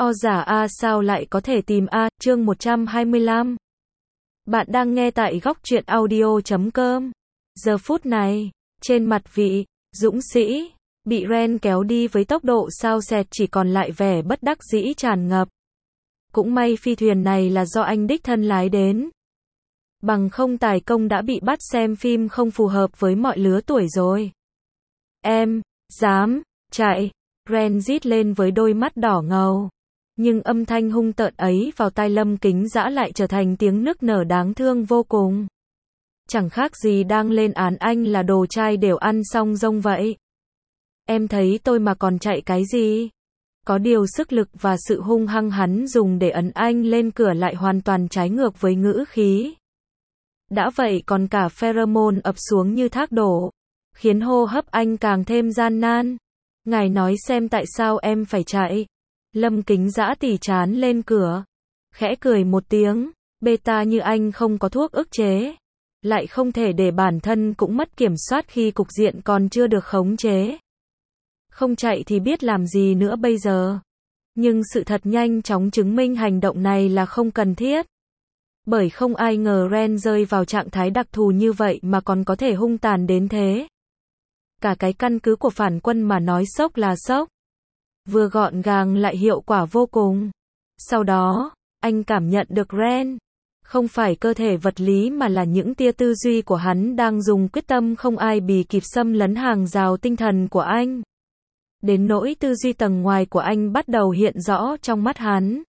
O giả A sao lại có thể tìm A, chương 125. Bạn đang nghe tại góc truyện audio.com. Giờ phút này, trên mặt vị dũng sĩ bị Ren kéo đi với tốc độ sao xẹt chỉ còn lại vẻ bất đắc dĩ tràn ngập. Cũng may phi thuyền này là do anh đích thân lái đến. Bằng không tài công đã bị bắt xem phim không phù hợp với mọi lứa tuổi rồi. Em, dám, chạy. Ren rít lên với đôi mắt đỏ ngầu. Nhưng âm thanh hung tợn ấy vào tai Lâm Kính Dã lại trở thành tiếng nức nở đáng thương vô cùng. Chẳng khác gì đang lên án anh là đồ trai đều ăn xong rông vậy. Em thấy tôi mà còn chạy cái gì? Có điều sức lực và sự hung hăng hắn dùng để ấn anh lên cửa lại hoàn toàn trái ngược với ngữ khí. Đã vậy còn cả pheromone ập xuống như thác đổ, khiến hô hấp anh càng thêm gian nan. Ngài nói xem tại sao em phải chạy. Lâm Kính Dã tỉ trán lên cửa, khẽ cười một tiếng, beta như anh không có thuốc ức chế, lại không thể để bản thân cũng mất kiểm soát khi cục diện còn chưa được khống chế. Không chạy thì biết làm gì nữa bây giờ. Nhưng sự thật nhanh chóng chứng minh hành động này là không cần thiết. Bởi không ai ngờ Ren rơi vào trạng thái đặc thù như vậy mà còn có thể hung tàn đến thế. Cả cái căn cứ của phản quân mà nói sốc là sốc. Vừa gọn gàng lại hiệu quả vô cùng. Sau đó, anh cảm nhận được Ren không phải cơ thể vật lý mà là những tia tư duy của hắn đang dùng quyết tâm không ai bì kịp xâm lấn hàng rào tinh thần của anh. Đến nỗi tư duy tầng ngoài của anh bắt đầu hiện rõ trong mắt hắn.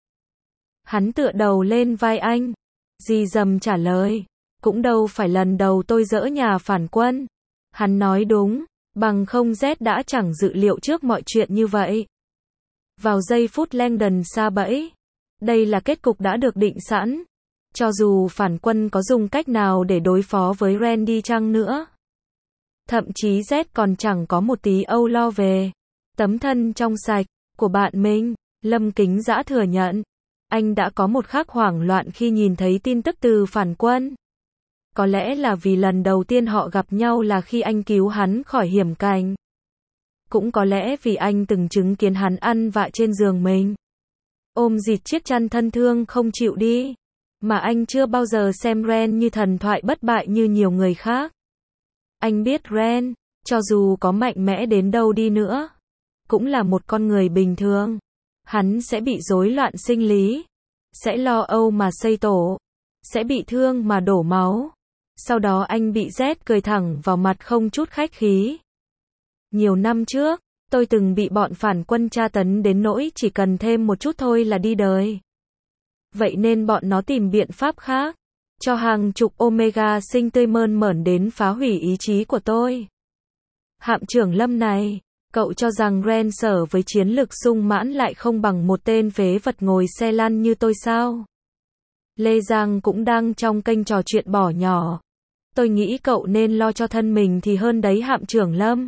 Hắn tựa đầu lên vai anh, dì dầm trả lời, cũng đâu phải lần đầu tôi dỡ nhà phản quân. Hắn nói đúng, bằng không Z đã chẳng dự liệu trước mọi chuyện như vậy. Vào giây phút Langdon sa bẫy, đây là kết cục đã được định sẵn. Cho dù phản quân có dùng cách nào để đối phó với Ren đi chăng nữa. Thậm chí Z còn chẳng có một tí âu lo về tấm thân trong sạch của bạn mình. Lâm Kính Dã thừa nhận, anh đã có một khắc hoảng loạn khi nhìn thấy tin tức từ phản quân. Có lẽ là vì lần đầu tiên họ gặp nhau là khi anh cứu hắn khỏi hiểm cảnh. Cũng có lẽ vì anh từng chứng kiến hắn ăn vạ trên giường mình, ôm dịt chiếc chăn thân thương không chịu đi. Mà anh chưa bao giờ xem Ren như thần thoại bất bại như nhiều người khác. Anh biết Ren, cho dù có mạnh mẽ đến đâu đi nữa, cũng là một con người bình thường. Hắn sẽ bị rối loạn sinh lý, sẽ lo âu mà xây tổ, sẽ bị thương mà đổ máu. Sau đó anh bị Z cười thẳng vào mặt không chút khách khí. Nhiều năm trước, tôi từng bị bọn phản quân tra tấn đến nỗi chỉ cần thêm một chút thôi là đi đời. Vậy nên bọn nó tìm biện pháp khác, cho hàng chục Omega sinh tươi mơn mởn đến phá hủy ý chí của tôi. Hạm trưởng Lâm này, cậu cho rằng Ren sở với chiến lực sung mãn lại không bằng một tên phế vật ngồi xe lăn như tôi sao? Lê Giang cũng đang trong kênh trò chuyện bỏ nhỏ. Tôi nghĩ cậu nên lo cho thân mình thì hơn đấy hạm trưởng Lâm.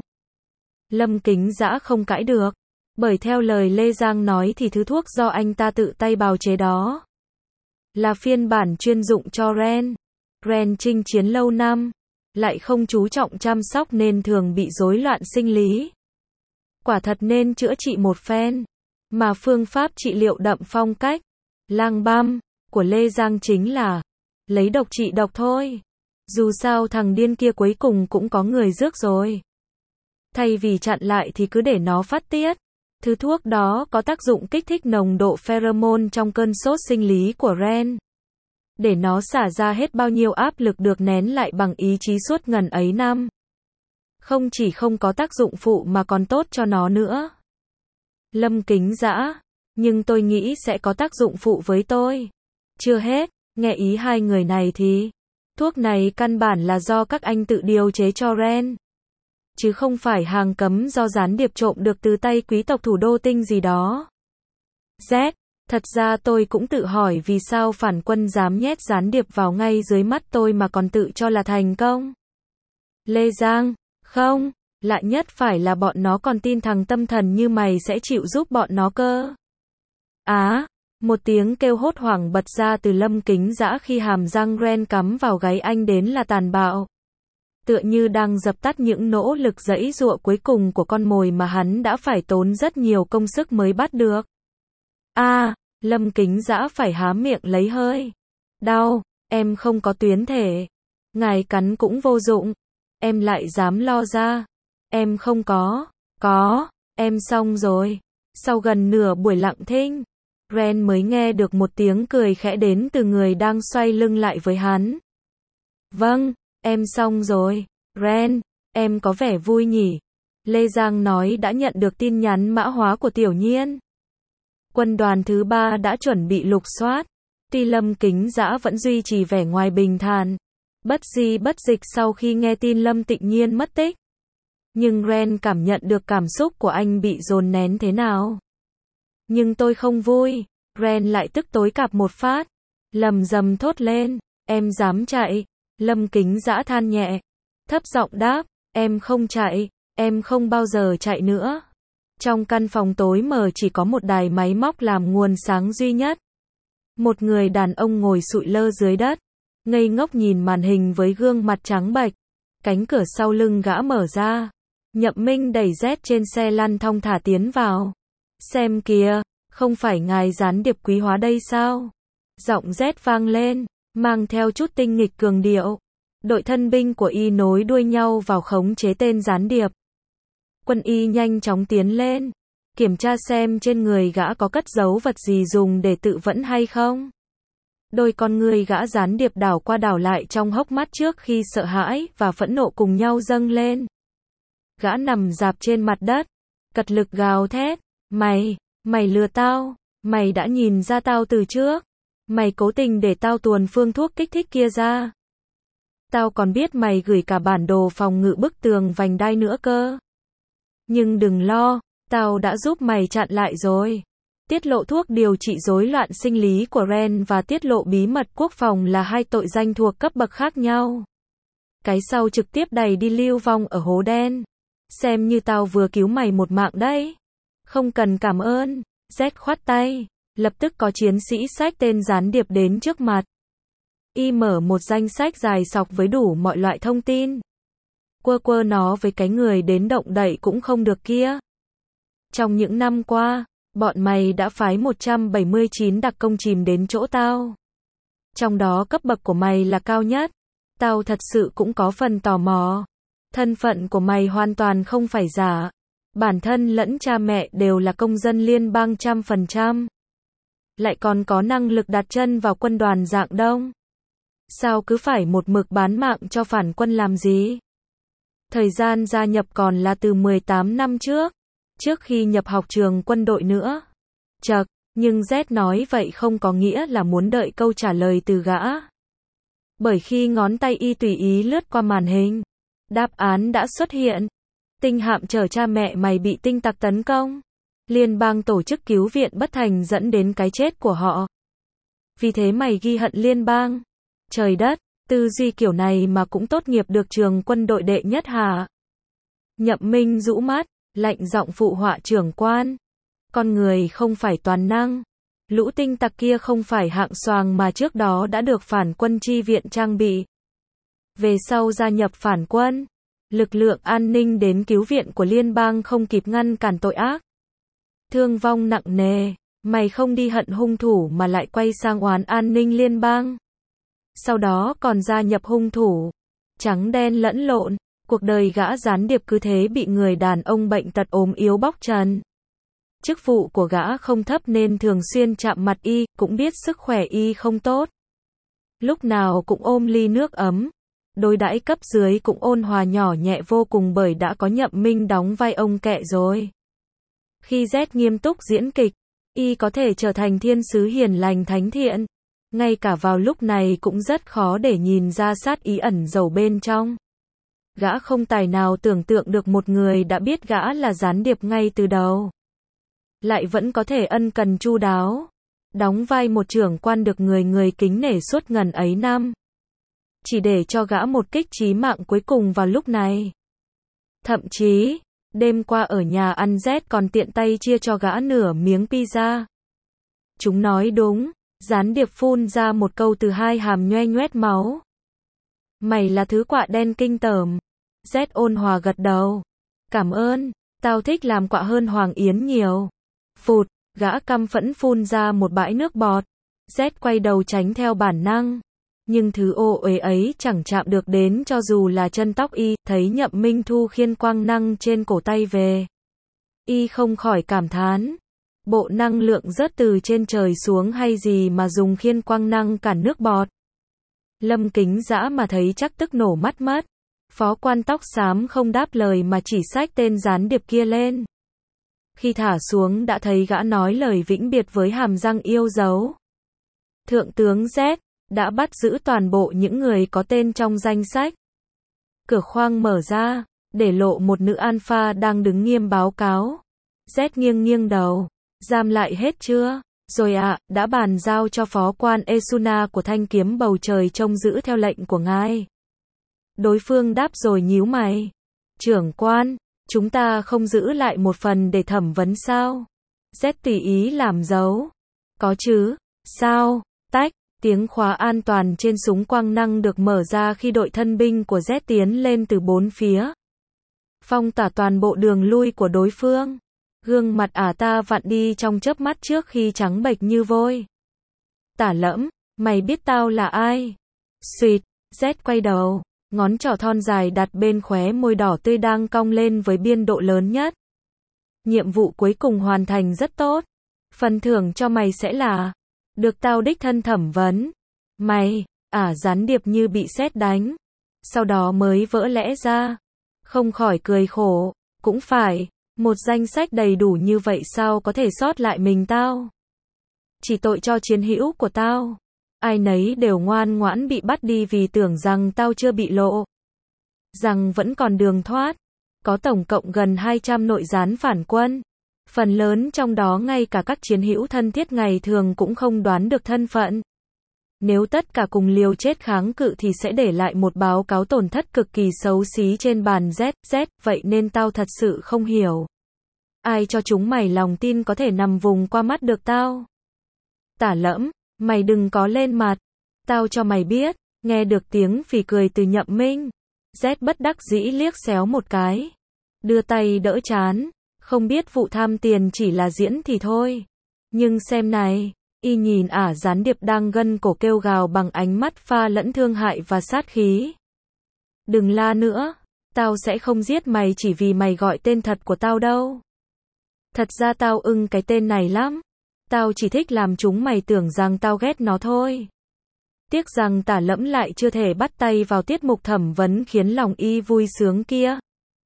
Lâm Kính Dã không cãi được, bởi theo lời Lê Giang nói thì thứ thuốc do anh ta tự tay bào chế đó là phiên bản chuyên dụng cho Ren. Ren chinh chiến lâu năm, lại không chú trọng chăm sóc nên thường bị rối loạn sinh lý. Quả thật nên chữa trị một phen. Mà phương pháp trị liệu đậm phong cách lang băm của Lê Giang chính là lấy độc trị độc thôi. Dù sao thằng điên kia cuối cùng cũng có người rước rồi. Thay vì chặn lại thì cứ để nó phát tiết. Thứ thuốc đó có tác dụng kích thích nồng độ pheromone trong cơn sốt sinh lý của Ren, để nó xả ra hết bao nhiêu áp lực được nén lại bằng ý chí suốt ngần ấy năm. Không chỉ không có tác dụng phụ mà còn tốt cho nó nữa. Lâm Kính Dã, nhưng tôi nghĩ sẽ có tác dụng phụ với tôi. Chưa hết, nghe ý hai người này thì, thuốc này căn bản là do các anh tự điều chế cho Ren, chứ không phải hàng cấm do gián điệp trộm được từ tay quý tộc thủ đô tinh gì đó. Z, thật ra tôi cũng tự hỏi vì sao phản quân dám nhét gián điệp vào ngay dưới mắt tôi mà còn tự cho là thành công. Lê Giang, không, lạ nhất phải là bọn nó còn tin thằng tâm thần như mày sẽ chịu giúp bọn nó cơ. Một tiếng kêu hốt hoảng bật ra từ Lâm Kính Dã khi hàm răng Ren cắm vào gáy anh đến là tàn bạo. Tựa như đang dập tắt những nỗ lực giãy giụa cuối cùng của con mồi mà hắn đã phải tốn rất nhiều công sức mới bắt được. Lâm Kính Dã phải há miệng lấy hơi. Đau, em không có tuyến thể. Ngài cắn cũng vô dụng. Em lại dám lo ra. Em không có. Em xong rồi. Sau gần nửa buổi lặng thinh, Ren mới nghe được một tiếng cười khẽ đến từ người đang xoay lưng lại với hắn. Vâng, em xong rồi. Ren, em có vẻ vui nhỉ? Lê Giang nói đã nhận được tin nhắn mã hóa của Tiểu Nhiên. Quân đoàn thứ 3 đã chuẩn bị lục soát. Tuy Lâm Kính Dã vẫn duy trì vẻ ngoài bình thản, bất di bất dịch sau khi nghe tin Lâm Tịnh Nhiên mất tích. Nhưng Ren cảm nhận được cảm xúc của anh bị dồn nén thế nào. Nhưng tôi không vui. Ren lại tức tối cạp một phát. Lầm rầm thốt lên. Em dám chạy. Lâm Kính Dã than nhẹ. Thấp giọng đáp. Em không chạy. Em không bao giờ chạy nữa. Trong căn phòng tối mờ chỉ có một đài máy móc làm nguồn sáng duy nhất. Một người đàn ông ngồi sụi lơ dưới đất, ngây ngốc nhìn màn hình với gương mặt trắng bệch. Cánh cửa sau lưng gã mở ra. Nhậm Minh đẩy Z trên xe lăn thong thả tiến vào. Xem kìa, không phải ngài gián điệp quý hóa đây sao? Giọng Z vang lên, mang theo chút tinh nghịch cường điệu. Đội thân binh của Y nối đuôi nhau vào khống chế tên gián điệp. Quân Y nhanh chóng tiến lên, kiểm tra xem trên người gã có cất giấu vật gì dùng để tự vẫn hay không. Đôi con người gã gián điệp đảo qua đảo lại trong hốc mắt trước khi sợ hãi và phẫn nộ cùng nhau dâng lên. Gã nằm rạp trên mặt đất, cật lực gào thét. Mày lừa tao, mày đã nhìn ra tao từ trước. Mày cố tình để tao tuồn phương thuốc kích thích kia ra. Tao còn biết mày gửi cả bản đồ phòng ngự bức tường vành đai nữa cơ. Nhưng đừng lo, tao đã giúp mày chặn lại rồi. Tiết lộ thuốc điều trị rối loạn sinh lý của Ren và tiết lộ bí mật quốc phòng là hai tội danh thuộc cấp bậc khác nhau. Cái sau trực tiếp đày đi lưu vong ở hố đen. Xem như tao vừa cứu mày một mạng đấy. Không cần cảm ơn. Z khoát tay. Lập tức có chiến sĩ xách tên gián điệp đến trước mặt. Y mở một danh sách dài sọc với đủ mọi loại thông tin. Quơ nó với cái người đến động đậy cũng không được kia. Trong những năm qua, bọn mày đã phái 179 đặc công chìm đến chỗ tao. Trong đó cấp bậc của mày là cao nhất. Tao thật sự cũng có phần tò mò. Thân phận của mày hoàn toàn không phải giả. Bản thân lẫn cha mẹ đều là công dân liên bang 100%. Lại còn có năng lực đặt chân vào quân đoàn dạng Đông. Sao cứ phải một mực bán mạng cho phản quân làm gì? Thời gian gia nhập còn là từ 18 năm trước khi nhập học trường quân đội nữa. Chậc, nhưng Z nói vậy không có nghĩa là muốn đợi câu trả lời từ gã. Bởi khi ngón tay Y tùy ý lướt qua màn hình, đáp án đã xuất hiện. Tinh hạm chở cha mẹ mày bị tinh tặc tấn công. Liên bang tổ chức cứu viện bất thành dẫn đến cái chết của họ. Vì thế mày ghi hận liên bang. Trời đất, tư duy kiểu này mà cũng tốt nghiệp được trường quân đội đệ nhất hả? Nhậm Minh rũ mắt, lạnh giọng phụ họa trưởng quan. Con người không phải toàn năng. Lũ tinh tặc kia không phải hạng xoàng mà trước đó đã được phản quân chi viện trang bị. Về sau gia nhập phản quân, lực lượng an ninh đến cứu viện của liên bang không kịp ngăn cản tội ác. Thương vong nặng nề, mày không đi hận hung thủ mà lại quay sang oán an ninh liên bang. Sau đó còn gia nhập hung thủ. Trắng đen lẫn lộn, cuộc đời gã gián điệp cứ thế bị người đàn ông bệnh tật ốm yếu bóc trần. Chức vụ của gã không thấp nên thường xuyên chạm mặt Y, cũng biết sức khỏe Y không tốt. Lúc nào cũng ôm ly nước ấm. Đối đãi cấp dưới cũng ôn hòa nhỏ nhẹ vô cùng bởi đã có Nhậm Minh đóng vai ông kẹ rồi. Khi Z nghiêm túc diễn kịch, Y có thể trở thành thiên sứ hiền lành thánh thiện. Ngay cả vào lúc này cũng rất khó để nhìn ra sát ý ẩn giấu bên trong. Gã không tài nào tưởng tượng được một người đã biết gã là gián điệp ngay từ đầu. Lại vẫn có thể ân cần chu đáo. Đóng vai một trưởng quan được người kính nể suốt ngần ấy năm. Chỉ để cho gã một kích chí mạng cuối cùng vào lúc này. Thậm chí, đêm qua ở nhà ăn Z còn tiện tay chia cho gã nửa miếng pizza. Chúng nói đúng, gián điệp phun ra một câu từ hai hàm nhoe nhoét máu. Mày là thứ quạ đen kinh tởm. Z ôn hòa gật đầu. Cảm ơn, tao thích làm quạ hơn Hoàng Yến nhiều. Phụt, Gã căm phẫn phun ra một bãi nước bọt. Z quay đầu tránh theo bản năng. Nhưng thứ ô uế ấy chẳng chạm được đến cho dù là chân tóc y, thấy Nhậm Minh Thu khiêng quang năng trên cổ tay về. Y không khỏi cảm thán. Bộ năng lượng rớt từ trên trời xuống hay gì mà dùng khiên quang năng cản nước bọt. Lâm Kính Dã mà thấy chắc tức nổ mắt mất. Phó quan tóc xám không đáp lời mà chỉ xách tên gián điệp kia lên. Khi thả xuống đã thấy gã nói lời vĩnh biệt với hàm răng yêu dấu. Thượng tướng Z đã bắt giữ toàn bộ những người có tên trong danh sách. Cửa khoang mở ra, để lộ một nữ alpha đang đứng nghiêm báo cáo. Z nghiêng nghiêng đầu. Giam lại hết chưa? Rồi ạ, đã bàn giao cho phó quan Esuna của thanh kiếm bầu trời trông giữ theo lệnh của ngài. Đối phương đáp rồi nhíu mày. Trưởng quan, chúng ta không giữ lại một phần để thẩm vấn sao? Z tùy ý làm dấu. Có chứ, sao? Tách, tiếng khóa an toàn trên súng quang năng được mở ra khi đội thân binh của Z tiến lên từ bốn phía. Phong tỏa toàn bộ đường lui của đối phương. Gương mặt ta vặn đi trong chớp mắt trước khi trắng bệch như vôi. Tả Lẫm, mày biết tao là ai? Xuyệt, Z quay đầu, ngón trỏ thon dài đặt bên khóe môi đỏ tươi đang cong lên với biên độ lớn nhất. Nhiệm vụ cuối cùng hoàn thành rất tốt. Phần thưởng cho mày sẽ là được tao đích thân thẩm vấn. Mày, gián điệp như bị sét đánh. Sau đó mới vỡ lẽ ra. Không khỏi cười khổ, cũng phải. Một danh sách đầy đủ như vậy sao có thể sót lại mình tao? Chỉ tội cho chiến hữu của tao. Ai nấy đều ngoan ngoãn bị bắt đi vì tưởng rằng tao chưa bị lộ. Rằng vẫn còn đường thoát. Có tổng cộng gần 200 nội gián phản quân. Phần lớn trong đó ngay cả các chiến hữu thân thiết ngày thường cũng không đoán được thân phận. Nếu tất cả cùng liều chết kháng cự thì sẽ để lại một báo cáo tổn thất cực kỳ xấu xí trên bàn Z, vậy nên tao thật sự không hiểu. Ai cho chúng mày lòng tin có thể nằm vùng qua mắt được tao? Tả Lẫm, mày đừng có lên mặt. Tao cho mày biết, nghe được tiếng phì cười từ Nhậm Minh. Z bất đắc dĩ liếc xéo một cái. Đưa tay đỡ trán. Không biết vụ tham tiền chỉ là diễn thì thôi. Nhưng xem này. Y nhìn gián điệp đang gân cổ kêu gào bằng ánh mắt pha lẫn thương hại và sát khí. Đừng la nữa, tao sẽ không giết mày chỉ vì mày gọi tên thật của tao đâu. Thật ra tao ưng cái tên này lắm. Tao chỉ thích làm chúng mày tưởng rằng tao ghét nó thôi. Tiếc rằng Tả Lẫm lại chưa thể bắt tay vào tiết mục thẩm vấn khiến lòng y vui sướng kia.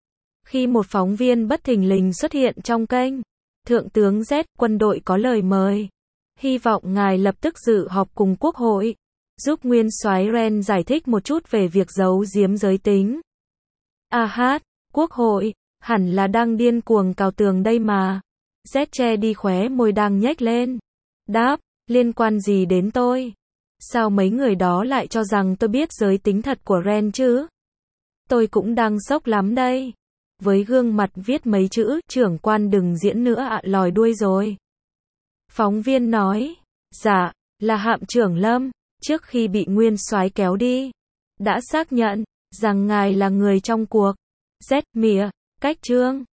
Khi một phóng viên bất thình lình xuất hiện trong kênh, Thượng tướng Z, quân đội có lời mời. Hy vọng ngài lập tức dự họp cùng Quốc hội, giúp Nguyên soái Ren giải thích một chút về việc giấu giếm giới tính. Quốc hội, hẳn là đang điên cuồng cào tường đây mà. Z che đi khóe môi đang nhếch lên. Đáp, liên quan gì đến tôi? Sao mấy người đó lại cho rằng tôi biết giới tính thật của Ren chứ? Tôi cũng đang sốc lắm đây. Với gương mặt viết mấy chữ, trưởng quan đừng diễn nữa lòi đuôi rồi. Phóng viên nói, dạ, là Hạm trưởng Lâm, trước khi bị Nguyên soái kéo đi, đã xác nhận rằng ngài là người trong cuộc. Z mỉa, cách trương.